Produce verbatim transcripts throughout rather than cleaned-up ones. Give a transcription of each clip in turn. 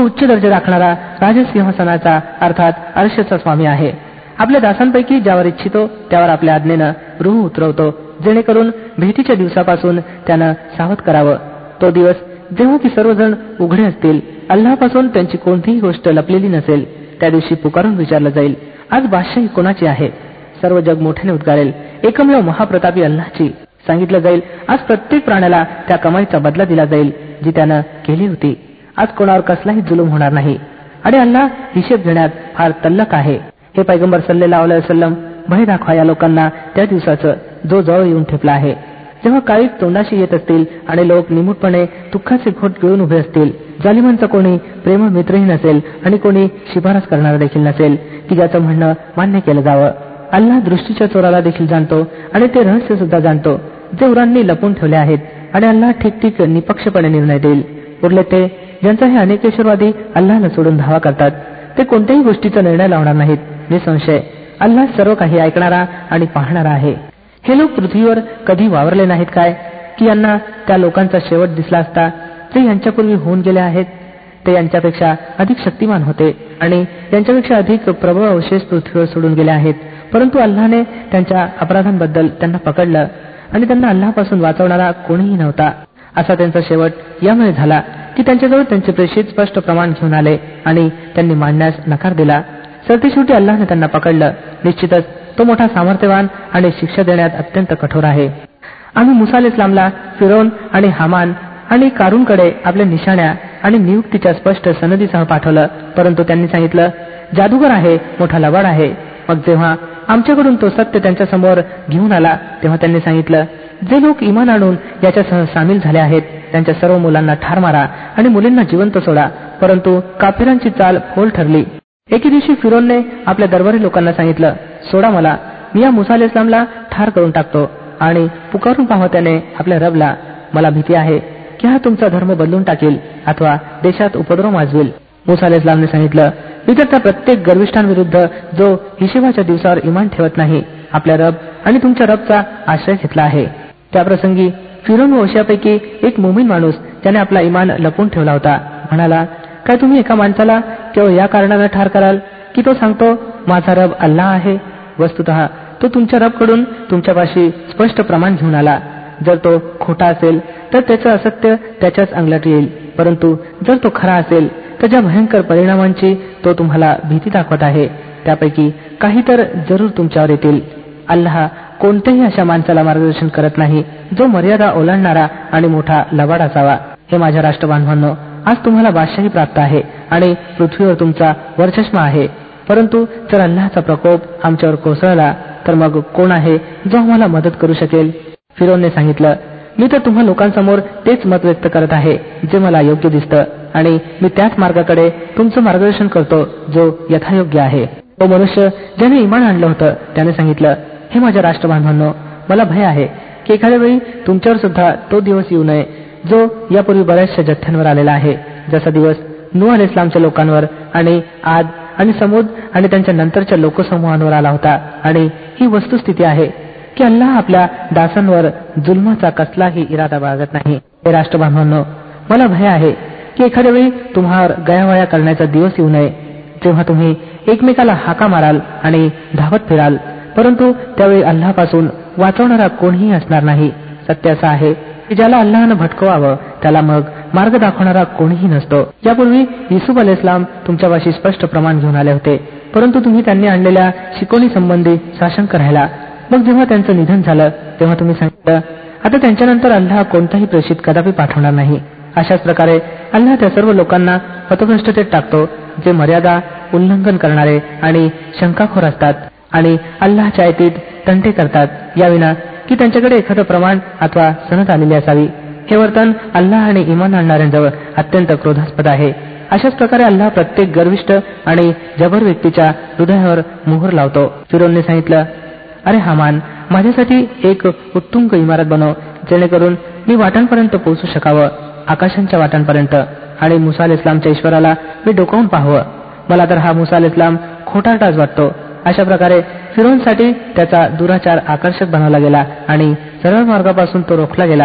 उच्च दर्जा राखणारा राजसिंहासनाचा अर्थात अर्शचा स्वामी आहे. आपल्या दासांपैकी ज्यावर इच्छितो त्यावर आपल्या आज्ञेनं रूह उतरवतो, जेणेकरून भेटीच्या दिवसापासून त्यानं सावध करावं. तो दिवस जेव्हा की सर्वजण उघडे असतील, अल्लापासून त्यांची कोणतीही गोष्ट लपलेली नसेल, त्या दिवशी पुकारून विचारलं जाईल, आज बादशाही कोणाची आहे? सर्व जग मोठ्याने उद्गारेल, एकमेव महाप्रतापी अल्लाची. सांगितलं जाईल, आज प्रत्येक प्राण्याला त्या कमाईचा बदला दिला जाईल जी त्यानं केली होती. आज कोणावर कसलाही जुलूम होणार नाही आणि अल्लाह हिशेब घेण्यात फार तल्लक आहे. हे पैगंबर सल्लल्लाहु अलैहि वसल्लम, भय दाखवा या लोकांना त्या दिवसाचं जो जवळ येऊन ठेपला आहे, जेव्हा काळीक तोंडाशी येत असतील आणि लोक निमूटपणे दुःखाचे घोट गिळून उभे असतील. जालिमांचा कोणी प्रेम मित्रही नसेल आणि कोणी शिफारस करणारा देखील नसेल की ज्याचं म्हणणं मान्य केलं जावं. अल्लाह दृष्टीच्या चोराला देखील जाणतो आणि ते रहस्य सुद्धा जाणतो जे उरांनी लपून ठेवले आहेत, आणि अल्लाह ठिकठीक निपक्षपणे निर्णय देईल. उरले ते ज्यांचा हे अनेकेश्वरवादी अल्लाहला सोडून धावा करतात, ते कोणत्याही गोष्टीचा निर्णय लावणार नाहीत. निसंशय अल्लाह सर्व काही ऐकणारा आणि पाहणारा आहे. हे लोक पृथ्वीवर कधी वावरले नाहीत काय की यांना त्या लोकांचा शेवट दिसला असता जे यांच्यापूर्वी होऊन गेले आहेत? ते यांच्यापेक्षा अधिक शक्तिमान होते आणि यांच्यापेक्षा अधिक प्रबळ अवशेष पृथ्वीवर सोडून गेले आहेत, परंतु अल्लाहने त्यांच्या अपराधांबद्दल त्यांना पकडलं आणि त्यांना अल्लाहपासून वाचवणारा कोणीही नव्हता. असा त्यांचा शेवट यामुळे झाला की त्यांच्याजवळ त्यांचे प्रेषित स्पष्ट प्रमाण घेऊन आले आणि त्यांनी मांडण्यास नकार दिला. सरतेशेवटी अल्लाहने त्यांना पकडलं. निश्चितच तो मोठा सामर्थ्यवान आणि शिक्षा देण्यात अत्यंत कठोर आहे. आम्ही मुसा अलैहिस्सलामला फिरौन आणि हामान आणि कारूनकडे आपल्या निशाण्या आणि नियुक्तीच्या स्पष्ट सनदीसह पाठवलं, परंतु त्यांनी सांगितलं, जादूगर आहे, मोठा लबाड आहे. मग जेव्हा आमच्याकडून तो सत्य त्यांच्या समोर घेऊन आला तेव्हा त्यांनी सांगितलं, जे लोक इमान आणून याच्यासह सामील झाले आहेत त्यांच्या सर्व मुलांना ठार मारा आणि मुलींना जिवंत सोडा. परंतु काफिरांची चाल फोल ठरली. एके दिवशी फिरोनने आपल्या दरबारी लोकांना सांगितलं, सोडा मला, मी या मुसा अलैहिस्सलामला ठार करून टाकतो. आणि पुकारून पाहत त्याने आपल्या रबला, मला भीती आहे की हा तुमचा धर्म बदलून टाकेल अथवा देशात उपद्रव माजवेल. मुसा अलैहिस्सलामने सांगितलं, मी तर त्या प्रत्येक गर्विष्ठांविरुद्ध जो हिशेबाच्या दिवसावर इमान ठेवत नाही, आपल्या रब आणि तुमच्या रबचा आश्रय घेतला आहे. त्याप्रसंगी फिरोन वंशापैकी एक मुमीन माणूस त्याने आपला इमान लपवून ठेवला होता म्हणाला, काय तुम्ही एका माणसाला केवळ या कारणानं ठार कराल की तो सांगतो माझा रब अल्लाह आहे? वस्तुतः तो तुमच्या रबकडून तुमच्यापाशी स्पष्ट प्रमाण घेऊन आला. जर तो खोटा असेल तर त्याचं असत्य त्याच्याच अंगलट येईल, परंतु जर तो खरा असेल तर ज्या भयंकर परिणामांची तो तुम्हाला भीती दाखवत आहे त्यापैकी काही तर जरूर तुमच्यावर येतील. अल्लाह कोणत्याही अशा माणसाला मार्गदर्शन करत नाही जो मर्यादा ओलांडणारा आणि मोठा लबाड असावा. हे माझ्या राष्ट्रबांधवांनो, आज तुम्हाला बादशाही प्राप्त आहे आणि पृथ्वीवर तुमचा वरचष्मा आहे, परंतु जर अल्लाहचा प्रकोप आमच्यावर कोसळला तर मग कोण आहे जो आम्हाला मदत करू शकेल? फिरोनने सांगितलं, मी तर तुम्हा लोकांसमोर तेच मत व्यक्त करत आहे जे मला योग्य दिसतं आणि मी त्याच मार्गाकडे तुमचं मार्गदर्शन करतो जो यथायोग्य आहे. तो मनुष्य ज्याने इमान आणलं होतं त्याने सांगितलं, हे माझ्या राष्ट्रबांधवांनो, मला भय आहे की एखाद्या वेळी तुमच्यावर सुद्धा तो दिवस येऊ नये जो यापूर्वी बऱ्याचशा जथ्यांवर आलेला आहे, जसा दिवस नूह अलैहिस्सलामच्या लोकांवर आणि आद आणि समूद आणि त्यांच्या नंतरच्या लोकसमूहांवर आला होता. आणि ही वस्तुस्थिती आहे की अल्लाह आपल्या दासांवर जुल्माचा कसलाही इरादा बाळगत नाही. हे राष्ट्रबांधवांनो, मला भय आहे की एखाद्या वेळी तुम्हावर गयावया करण्याचा दिवस येऊ नये जेव्हा तुम्ही एकमेकाला हाका माराल आणि धावत फिराल, परंतु त्यावेळी अल्लाहपासून वाचवणारा कोणीही असणार नाही. सत्य असं आहे की ज्याला अल्लाहनं भटकवावं त्याला मग मार्ग दाखवणारा कोणीही नसतो. यापूर्वी युसुफ अलैहिस्सलाम तुमच्यापाशी स्पष्ट प्रमाण घेऊन आले होते, परंतु तुम्ही त्यांनी आणलेल्या शिकवणी संबंधी साशंक राहिला. मग जेव्हा त्यांचं निधन झालं तेव्हा तुम्ही सांगितलं, आता त्यांच्यानंतर अल्लाह कोणताही प्रेषित कदापि पाठवणार नाही. अशाच प्रकारे अल्लाह त्या सर्व लोकांना पथभ्रष्टतेत टाकतो जे मर्यादा उल्लंघन करणारे आणि शंकाखोर असतात आणि अल्लाहच्या आयतीत तंटे करतात याविना की त्यांच्याकडे एखादं प्रमाण अथवा सनद आलेली असावी. हे वर्तन अल्लाह आणि इमान आणणाऱ्यांजवळ अत्यंत क्रोधास्पद आहे. अशाच प्रकारे अल्लाह प्रत्येक गर्विष्ठ आणि जबर व्यक्तीच्या हृदयावर मोहर लावतो. फिरोनने सांगितलं, अरे हामान, माझ्यासाठी एक उत्तुंग इमारत बनव जेणेकरून मी वाटांपर्यंत पोहोचू शकावं, आकाशांच्या वाटांपर्यंत, आणि मुसा अलैहिस्सलामच्या ईश्वराला मी डोकावून पाहावं. मला तर हा मुसा अलैहिस्सलाम खोटारडाच वाटतो. अशा प्रकारे फिरोनसाठी त्याचा दुराचार आकर्षक बनवला गेला आणि सरळ मार्गापासून तो रोखला गेला.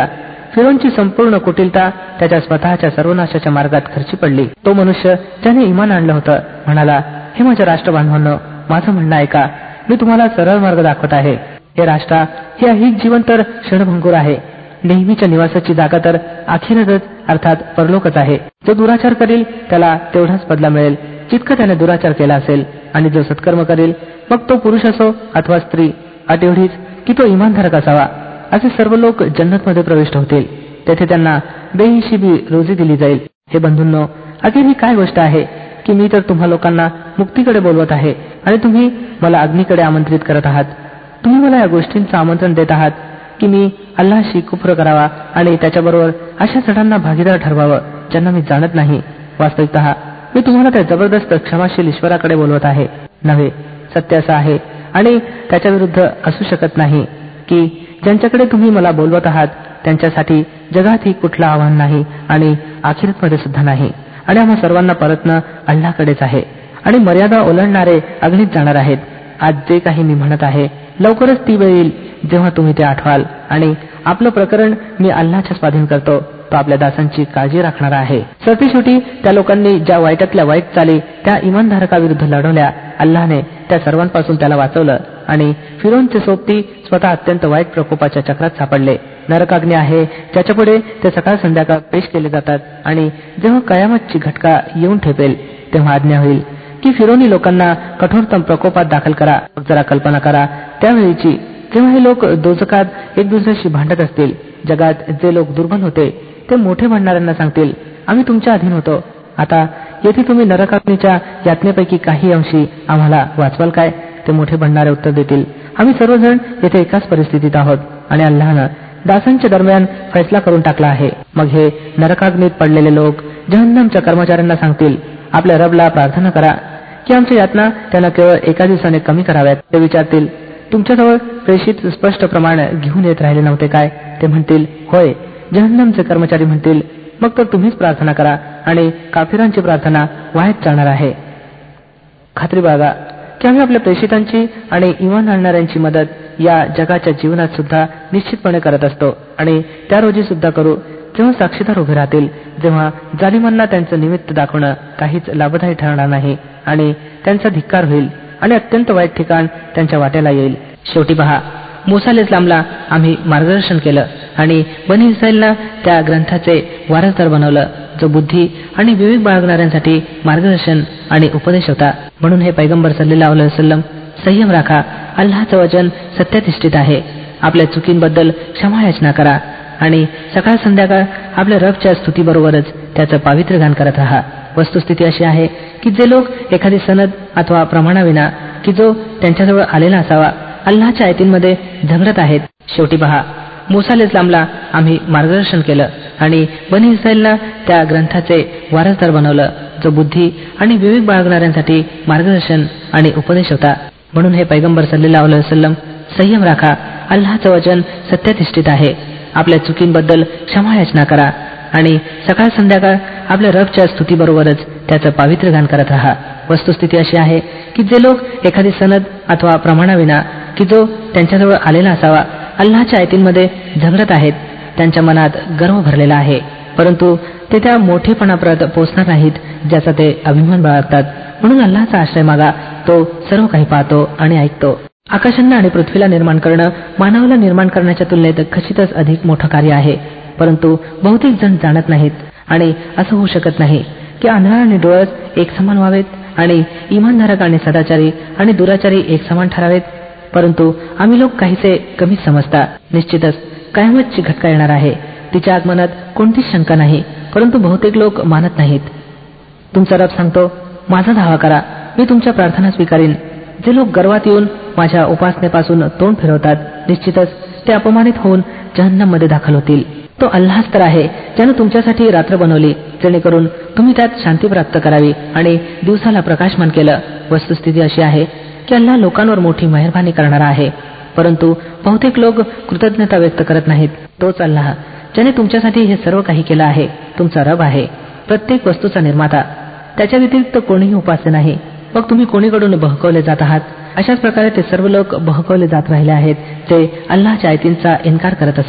फिरोनची संपूर्ण कुटिलता त्याच्या स्वतःच्या सर्वनाशाच्या मार्गात खर्ची पडली. तो मनुष्य ज्याने इमान आणलं होतं म्हणाला, हे माझ्या राष्ट्रबांधवांनो, माझं म्हणणं ऐका, मी तुम्हाला सरळ मार्ग दाखवत आहे. हे राष्ट्रा, हे अहिक जीवन तर क्षणभंगूर आहे. नेहमीच्या निवासाची जागा तर अखेरच अर्थात परलोकच आहे. जो दुराचार करील त्याला तेवढाच बदला मिळेल जितकं त्याने दुराचार केला असेल, आणि जो सत्कर्म करेल, मग तो पुरुष असो अथवा स्त्री, अट एवढीच की तो इमानधारक असावा. असे सर्व लोक जन्नतमध्ये प्रविष्ट होतील. तेथे त्यांना बेहिशेबी रोजी दिली जाईल. हे बंधूंनो, अखेर ही काय गोष्ट आहे की मी तर तुम्हा लोकांना मुक्तीकडे बोलवत आहे आणि तुम्ही मला अग्नीकडे आमंत्रित करत आहात. तुम्ही मला या गोष्टींचं आमंत्रण देत आहात की मी अल्लाहशी कुफ्र करावा आणि त्याच्याबरोबर अशा चढांना भागीदार ठरवावं ज्यांना मी जाणत नाही. वास्तविकतः मी तुम्हाला त्या जबरदस्त क्षमाशील ईश्वराकडे बोलवत आहे. नव्हे, सत्य असं आहे आणि त्याच्या विरुद्ध असू शकत नाही की ज्यांच्याकडे तुम्ही मला बोलवत आहात त्यांच्यासाठी जगातही कुठलं आव्हान नाही आणि आखिरतमध्ये सुद्धा नाही, आणि आम्हा सर्वांना परतणं अल्लाहकडेच आहे. आणि मर्यादा ओलांडणारे अग्नीत जाणार आहेत. आज जे काही मी म्हणत आहे, लवकरच ती वेळ येईल जेव्हा तुम्ही ते आठवाल, आणि आपलं प्रकरण मी अल्लाहच्या स्वाधीन करतो. तो आपल्या दासांची काळजी राखणारा आहे. सरतेशेवटी त्या लोकांनी ज्या वाईटातल्या वाईट चाली त्या इमानधारकाविरुद्ध लढवल्या, अल्लाहने त्या सर्वांपासून त्याला वाचवलं, आणि फिरोनचे सोबती स्वतः अत्यंत वाईट प्रकोपाच्या चक्रात सापडले. नरकाग्नी आहे ज्याच्यापुढे ते सकाळ संध्याकाळ पेश केले जातात, आणि जेव्हा कयामतची घटका येऊन ठेपेल तेव्हा आज्ञा होईल की फिरोनी लोकांना कठोरतम प्रकोपात दाखल करा. जरा कल्पना करा त्यावेळीची, जेव्हा हे लोक दोजकात एक दुसऱ्याशी भांडत असतील. जगात जे लोक दुर्बल होते ते मोठे म्हणणाऱ्यांना सांगतील, आम्ही तुमच्या अधीन होतो. आता येथे तुम्ही नरकाग्नीच्या यातनेपैकी काही अंशी आम्हाला वाचवाल काय? ते मोठे म्हणणारे उत्तर देतील, आम्ही सर्वजण येथे एकाच परिस्थितीत आहोत आणि अल्लाहनं दासांच्या दरम्यान फैसला करून टाकला आहे. मग हे नरकाग्नीत पडलेले लोक जहन्नमच्या कर्मचाऱ्यांना सांगतील, आपल्या रबला प्रार्थना करा की आमच्या यातना त्यांना केवळ एका दिवसाने कमी कराव्यात. ते विचारतील, तुमच्याजवळ प्रेषित स्पष्ट प्रमाण घेऊन येत राहिले नव्हते काय? ते म्हणतील, होय. जहन्नमचे कर्मचारी म्हणतील, मग तर तुम्हीच प्रार्थना करा, आणि काफिरांची प्रार्थना वायाच जाणार आहे. खात्री बाळगा की आम्ही आपल्या प्रेषितांची आणि इमान आणणाऱ्यांची मदत या जगाच्या जीवनात सुद्धा निश्चितपणे करत असतो, आणि त्या रोजी सुद्धा करू जेव्हा साक्षीदार उभे राहतील, जेव्हा जालिमांना त्यांचं निमित्त दाखवणं काहीच लाभदायी ठरणार नाही आणि त्यांचा धिक्कार होईल, आणि अत्यंत वाईट ठिकाण त्यांच्या वाट्याला येईल. शेवटी पहा, मूसा अलैहिस्सलामला आम्ही मार्गदर्शन केलं आणि बनी इस्रायलला त्या ग्रंथाचे वारसदार बनवलं जो बुद्धी आणि विवेक बाळगणाऱ्यांसाठी मार्गदर्शन आणि उपदेश होता. म्हणून हे पैगंबर सल्लल्लाहु अलैहि वसल्लम, संयम राखा. अल्लाहचं वचन सत्याधिष्ठित आहे. आपल्या चुकींबद्दल क्षमा याचना करा आणि सकाळ संध्याकाळ आपल्या रबच्या स्तुतीबरोबरच त्याचं पावित्र्य गान करत राहा. वस्तुस्थिती अशी आहे की जे लोक एखादी सनद अथवा प्रमाणाविना की जो त्यांच्याजवळ आलेला असावा अल्लाहच्या आयतींमध्ये झगडत आहेत. शेवटी पहा, मूसा अलैहिस्सलामला आम्ही मार्गदर्शन केलं आणि बनी इस्रायलला त्या ग्रंथाचे वारसदार बनवलं जो बुद्धी आणि विवेक बाळगणाऱ्यांसाठी मार्गदर्शन आणि उपदेश होता. म्हणून हे पैगंबर सल्लल्लाहु अलैहि वसल्लम, संयम राखा. अल्लाहचं वचन सत्याधिष्ठित आहे. आपल्या चुकींबद्दल क्षमा याचना करा आणि सकाळ संध्याकाळ आपल्या रबच्या स्तुतीबरोबरच त्याचं पावित्र्य गान करत राहा. वस्तुस्थिती अशी आहे की जे लोक एखादी सनद अथवा प्रमाणाविना की जो त्यांच्याजवळ आलेला असावा अल्लाहच्या आयतींमध्ये झगडत आहेत, त्यांच्या मनात गर्व भरलेला आहे, परंतु ते त्या मोठेपणापर्यंत पोहोचणार नाहीत ज्याचा ते अभिमान बाळगतात. म्हणून अल्लाहचा आश्रय मागा. तो सर्व काही पाहतो आणि ऐकतो. आकाशांना आणि पृथ्वीला निर्माण करणं मानवाला निर्माण करण्याच्या तुलनेत खचितच अधिक मोठं कार्य आहे, परंतु बहुतेक जण जाणत नाहीत. आणि असं होऊ शकत नाही की आंधळा आणि डोळस एक समान व्हावेत आणि इमानधारक आणि सदाचारी आणि दुराचारी एक समान ठरावेत, परंतु आम्ही लोक काहीसे कमीच समजता. निश्चितच कयामतची घटका येणार आहे, तिच्या आगमनात कोणतीच शंका नाही, परंतु बहुतेक लोक मानत नाहीत. तुमचा रब सांगतो, माझा धावा करा, मी तुमच्या प्रार्थना स्वीकारीन. जे लोक गर्वात येऊन माझ्या उपासनेपासून तोंड फिरवतात, निश्चितच ते अपमानित होऊन जहन्नममध्ये दाखल होतील. तो अल्लाहच तर आहे ज्यानं तुमच्यासाठी रात्र बनवली जेणेकरून तुम्ही त्यात शांती प्राप्त करावी आणि दिवसाला प्रकाशमान केलं. वस्तुस्थिती अशी आहे की अल्लाह लोकांवर मोठी मेहरबानी करणारा आहे, परंतु बहुतेक लोक कृतज्ञता व्यक्त करत नाहीत. तोच अल्लाह ज्याने तुमच्यासाठी हे सर्व काही केलं आहे तुमचा रब आहे, प्रत्येक वस्तूचा निर्माता. त्याच्या व्यतिरिक्त कोणीही उपास्य नाही. मग तुम्ही कोणीकडून बहकवले जात आहात? अशाच प्रकारे ते सर्व लोक बहकवले जात राहिले आहेत जे अल्लाहच्या आयतींचा इन्कार करत असत.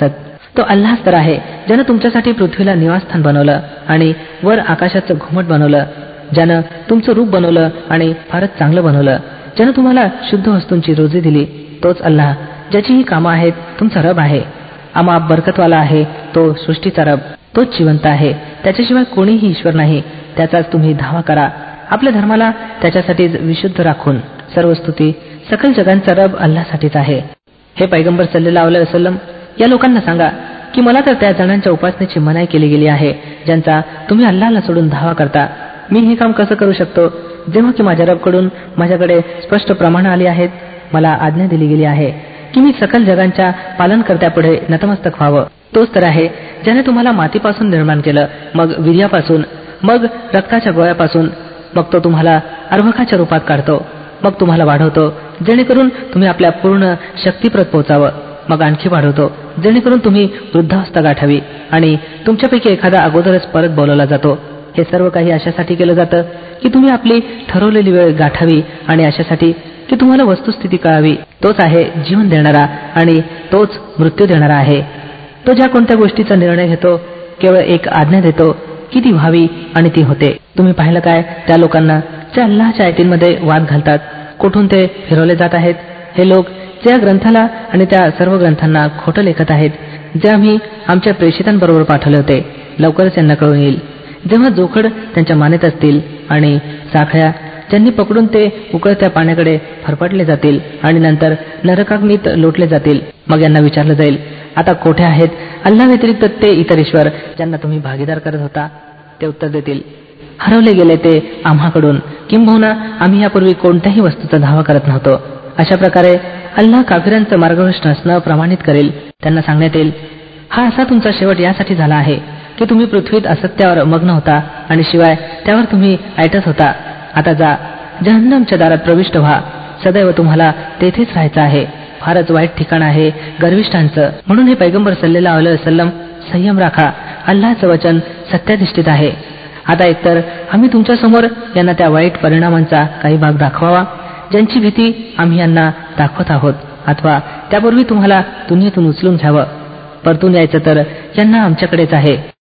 तो अल्लाहच तर आहे ज्यानं तुमच्यासाठी पृथ्वीला निवासस्थान बनवलं आणि वर आकाशाचं घुमट बनवलं, ज्यानं तुमचं रूप बनवलं आणि फारच चांगलं बनवलं, ज्यानं तुम्हाला शुद्ध वस्तूंची रोजी दिली. तोच अल्लाह ज्याची ही कामं आहेत तुमचा रब आहे. अमाप बरकतवाला आहे तो सृष्टीचा रब. तोच जिवंत आहे, त्याच्याशिवाय कोणीही ईश्वर नाही. त्याचाच तुम्ही धावा करा, आपल्या धर्माला त्याच्यासाठीच विशुद्ध राखून. सर्व स्तुती सकल जगांचा रब अल्लाहसाठीच आहे. हे पैगंबर सल्लल्लाहु अलैहि वसल्लम, या लोकांना सांगा की मला तर त्या जणांच्या उपासनेची मनाई केली गेली आहे ज्यांचा तुम्ही अल्लाहला सोडून धावा करता. मी हे काम कसं करू शकतो जेव्हा की माझ्या रबकडून माझ्याकडे स्पष्ट प्रमाण आली आहेत. मला आज्ञा दिली गेली आहे की मी सकल जगांच्या पालनकर्त्यापुढे नतमस्तक व्हावं. तोच तर आहे ज्याने तुम्हाला मातीपासून निर्माण केलं, मग वीर्यापासून, मग रक्ताच्या गोळ्यापासून, मग तो तुम्हाला अर्भकाच्या रूपात काढतो, मग तुम्हाला वाढवतो जेणेकरून तुम्ही आपल्या पूर्ण शक्तीप्रत पोहोचावं, मग आणखी वाढवतो जेणेकरून तुम्ही वृद्धावस्था गाठावी आणि तुमच्यापैकी एखादा अगोदरच परत बोलवला जातो. हे सर्व काही अशासाठी केलं जातं की तुम्ही आपली ठरवलेली वेळ गाठावी आणि अशासाठी की तुम्हाला वस्तुस्थिती कळावी. तोच आहे जीवन देणारा आणि तोच मृत्यू देणारा आहे. तो ज्या कोणत्या गोष्टीचा निर्णय घेतो केवळ एक आज्ञा देतो की ती व्हावी आणि ती होते. तुम्ही पाहिलं काय त्या लोकांना जे अल्लाहच्या आयतींमध्ये वाद घालतात, कुठून ते फिरवले जात आहेत. हे लोक जे या ग्रंथाला आणि त्या सर्व ग्रंथांना खोटं लेखत आहेत जे आम्ही आमच्या प्रेषितांबरोबर पाठवले होते. लवकरच यांना कळून येईल जेव्हा जोखड त्यांच्या मानेत असतील आणि साखळ्या ज्यांनी पकडून ते उकळत्या पाण्याकडे फरफटले जातील आणि नंतर नरकाग्नीत लोटले जातील. मग यांना विचारलं जाईल, आता कोठे आहेत अल्लाह व्यतिरिक्त ते इतर ईश्वर ज्यांना तुम्ही भागीदार करत होता. ते उत्तर देतील, हरवले गेले ते आम्हाकडून, किंबहुना आम्ही यापूर्वी कोणत्याही वस्तूचा धावा करत नव्हतो. अशा प्रकारे अल्लाह काफिरांचं मार्गभ्रष्ट असणं प्रमाणित करेल. त्यांना सांगण्यात येईल, हा असा तुमचा शेवट यासाठी झाला आहे की तुम्ही पृथ्वीत असत्यावर मग्न होता आणि शिवाय त्यावर तुम्ही ऐटत होता. आता जा, जहन्नमच्या दारात प्रविष्ट व्हा, सदैव तुम्हाला तेथेच राहायचं आहे. फारच वाईट ठिकाण आहे गर्विष्ठांचं. म्हणून हे पैगंबर सल्लल्लाहु अलैहि वसल्लम, संयम राखा, अल्लाहचं वचन सत्याधिष्ठित आहे. आता एकतर आम्ही तुमच्यासमोर यांना त्या वाईट परिणामांचा काही भाग दाखवावा ज्यांची भीती आम्ही यांना दाखवत आहोत, अथवा त्यापूर्वी तुम्हाला दुनियेतून उचलून घ्यावं. परतून यायचं तर यांना आमच्याकडेच आहे.